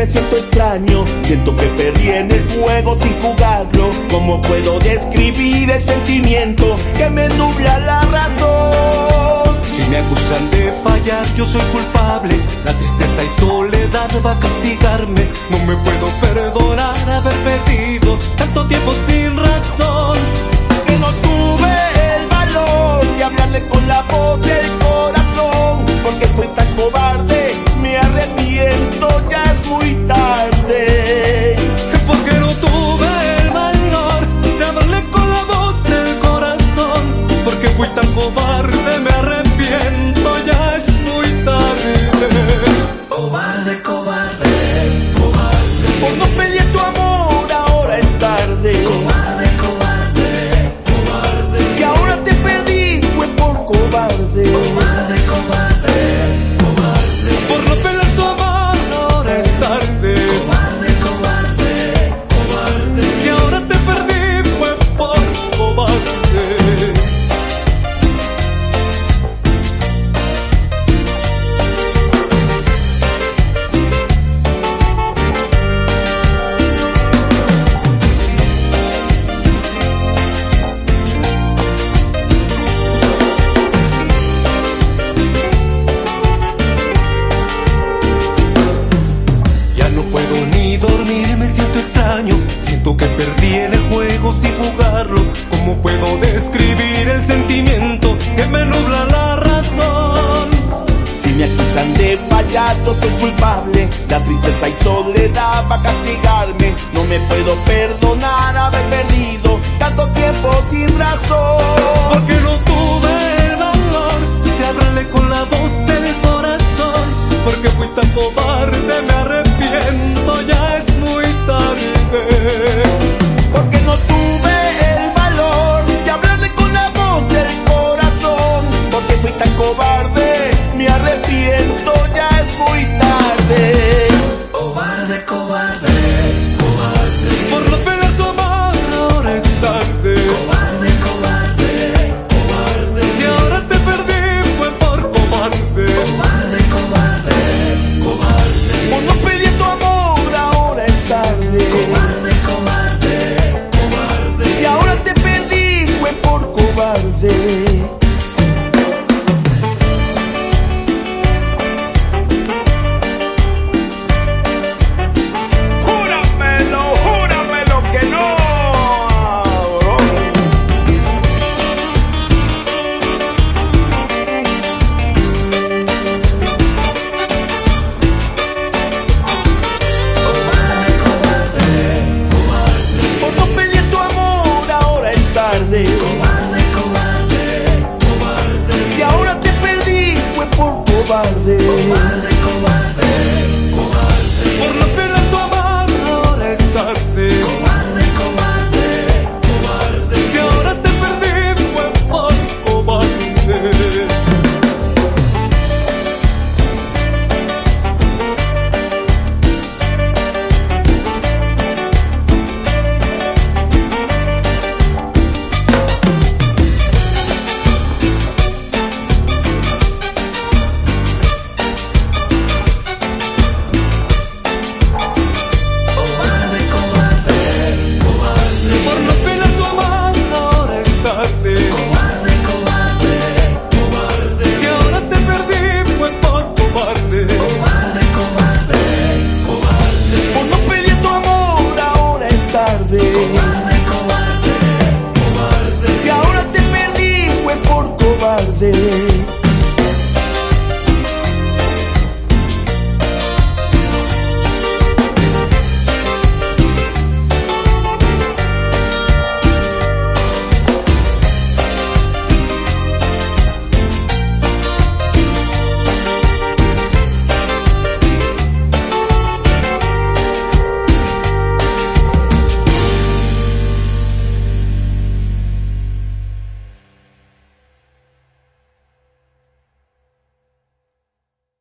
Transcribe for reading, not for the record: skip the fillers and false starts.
me siento extraño, siento que perdí en el juego sin jugarlo. ¿Cómo puedo describir el sentimiento que me nubla la razón? Si me acusan de fallar, yo soy culpable. La tristeza y soledad va a castigarme. No me puedo perdonar haber perdido tanto tiempo sin razón. Que no tuve el valor de hablarle con la voz del corazón. Porque fui tan cobarde, me arrepiento, ya es muy tarde. Porque no tuve el valor de hablarle con la voz del corazón. Porque fui tan cobarde, me arrepiento, ya es muy tarde. Cobarde, cobarde, cobarde. Por no pedir tu amor, ahora es tarde. Cobarde, cobarde, cobarde. Si ahora te perdí, fue por cobarde. Cobarde, cobarde, cobarde. Por no pelar tu amor, ahora es tarde. Cobarde, cobarde, cobarde. Y ahora te perdí, fue por cobarde. No puedo ni dormir, me siento extraño. Siento que perdí en el juego sin jugarlo. ¿Cómo puedo describir el sentimiento que me nubla la razón? Si me acusan de fallar, yo soy culpable. La tristeza y soledad va a castigarme. No me puedo perder